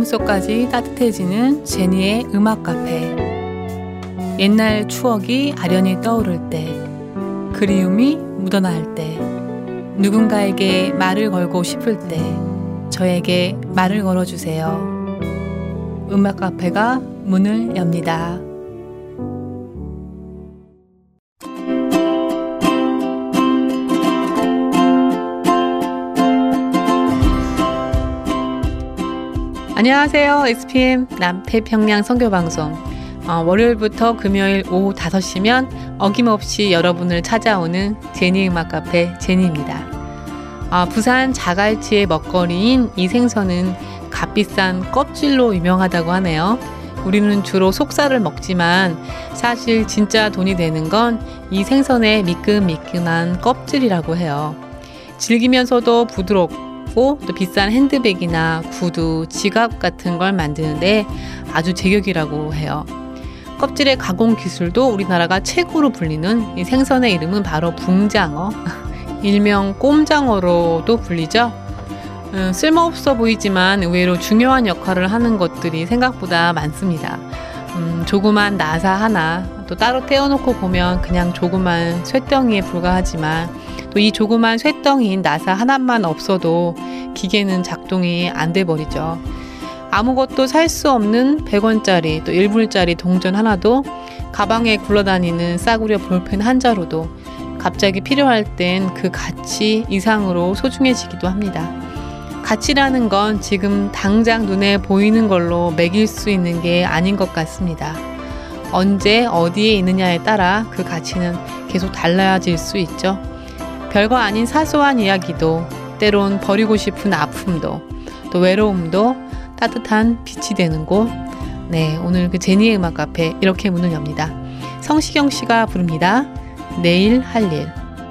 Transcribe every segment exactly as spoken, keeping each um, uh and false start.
마음속까지 따뜻해지는 제니의 음악 카페. 옛날 추억이 아련히 떠오를 때, 그리움이 묻어나올 때, 누군가에게 말을 걸고 싶을 때 저에게 말을 걸어주세요. 음악 카페가 문을 엽니다. 안녕하세요. 엑스피엠 남태평양 선교방송. 어, 월요일부터 금요일 오후 다섯 시면 어김없이 여러분을 찾아오는 제니 음악 카페 제니입니다. 어, 부산 자갈치의 먹거리인 이 생선은 값비싼 껍질로 유명하다고 하네요. 우리는 주로 속살을 먹지만 사실 진짜 돈이 되는 건 이 생선의 미끈미끈한 껍질이라고 해요. 질기면서도 부드럽고 또 비싼 핸드백이나 구두, 지갑 같은 걸 만드는데 아주 제격이라고 해요. 껍질의 가공 기술도 우리나라가 최고로 불리는 이 생선의 이름은 바로 붕장어, 일명 꼼장어로도 불리죠. 음, 쓸모없어 보이지만 의외로 중요한 역할을 하는 것들이 생각보다 많습니다. 음, 조그만 나사 하나 또 따로 떼어놓고 보면 그냥 조그만 쇳덩이에 불과하지만 또 이 조그만 쇳덩이인 나사 하나만 없어도 기계는 작동이 안 돼 버리죠. 아무것도 살 수 없는 백 원짜리 또 일 불짜리 동전 하나도 가방에 굴러다니는 싸구려 볼펜 한 자루도 갑자기 필요할 땐 그 가치 이상으로 소중해지기도 합니다. 가치라는 건 지금 당장 눈에 보이는 걸로 매길 수 있는 게 아닌 것 같습니다. 언제 어디에 있느냐에 따라 그 가치는 계속 달라질 수 있죠. 별거 아닌 사소한 이야기도 때론 버리고 싶은 아픔도 또 외로움도 따뜻한 빛이 되는 곳. 네, 오늘 그 제니의 음악 카페 이렇게 문을 엽니다. 성시경 씨가 부릅니다. 내일 할 일.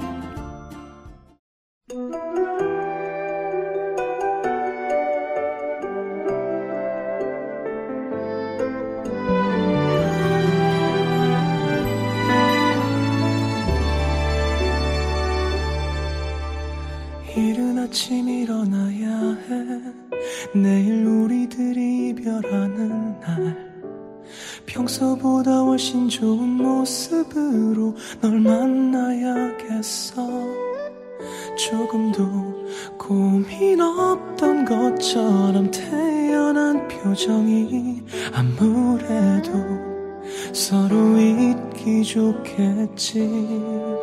이른 아침 일어나야 해. 내일 우리들이 이별하는 날, 평소보다 훨씬 좋은 모습으로 널 만나야겠어. 조금도 고민 없던 것처럼 태연한 표정이 아무래도 서로 잊기 좋겠지.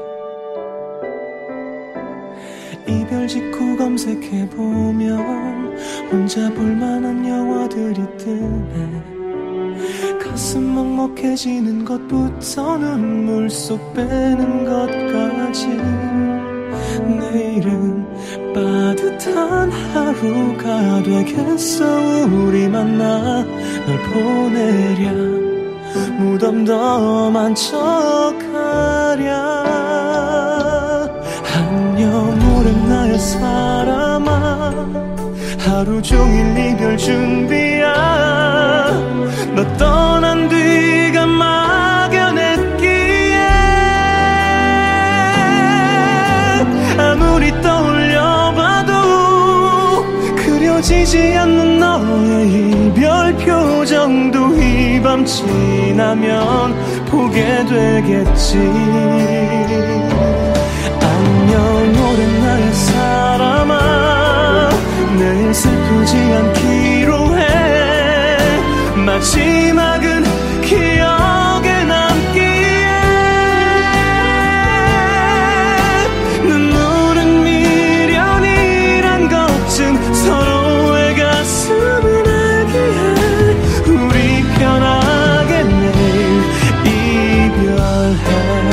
이별 직후 검색해보면 혼자 볼만한 영화들이 뜨네. 가슴 먹먹해지는 것부터 눈물 쏙 빼는 것까지. 내일은 따뜻한 하루가 되겠어. 우리 만나 널 보내랴. 무덤덤한 척하랴. 안녕 오랜 나의 사람아. 하루 종일 이별 준비야. 너 떠난 뒤가 막연했기에 아무리 떠올려봐도 그려지지 않는 너의 이별 표정도 이 밤 지나면 보게 되겠지. 안녕 오랜 나의 사람아. 내일 슬프지 않기로 해. 마지막은 기억에 남기에. 눈물은 미련이란 것쯤 서로의 가슴을 알기에 우리 편하게 내일 이별해.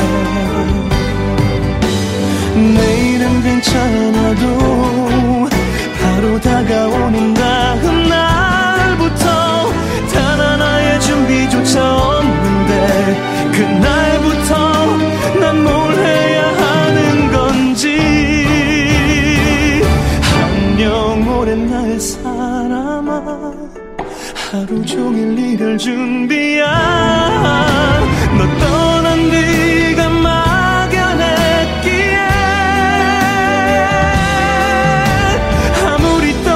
내일은 괜찮아도 바로 다가오는 다음 날부터 단 하나의 준비조차 없는데 그날부터 난 뭘 해야 하는 건지. 안녕 오랜 나의 사람아. 하루 종일 이별 준비야.